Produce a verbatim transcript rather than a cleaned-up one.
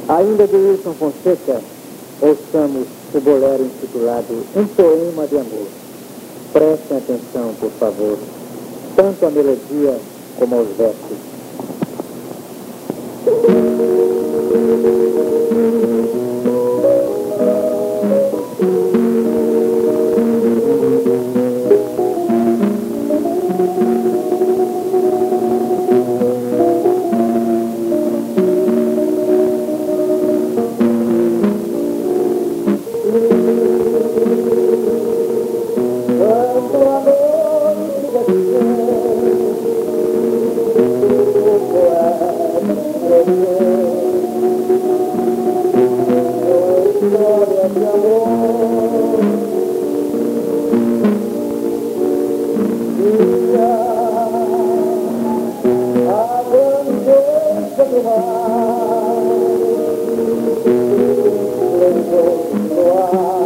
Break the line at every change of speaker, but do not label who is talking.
Ainda de Wilson Fonseca, ouçamos o bolero intitulado Um Poema de Amor. Prestem atenção, por favor, tanto à melodia como aos versos.
Wow.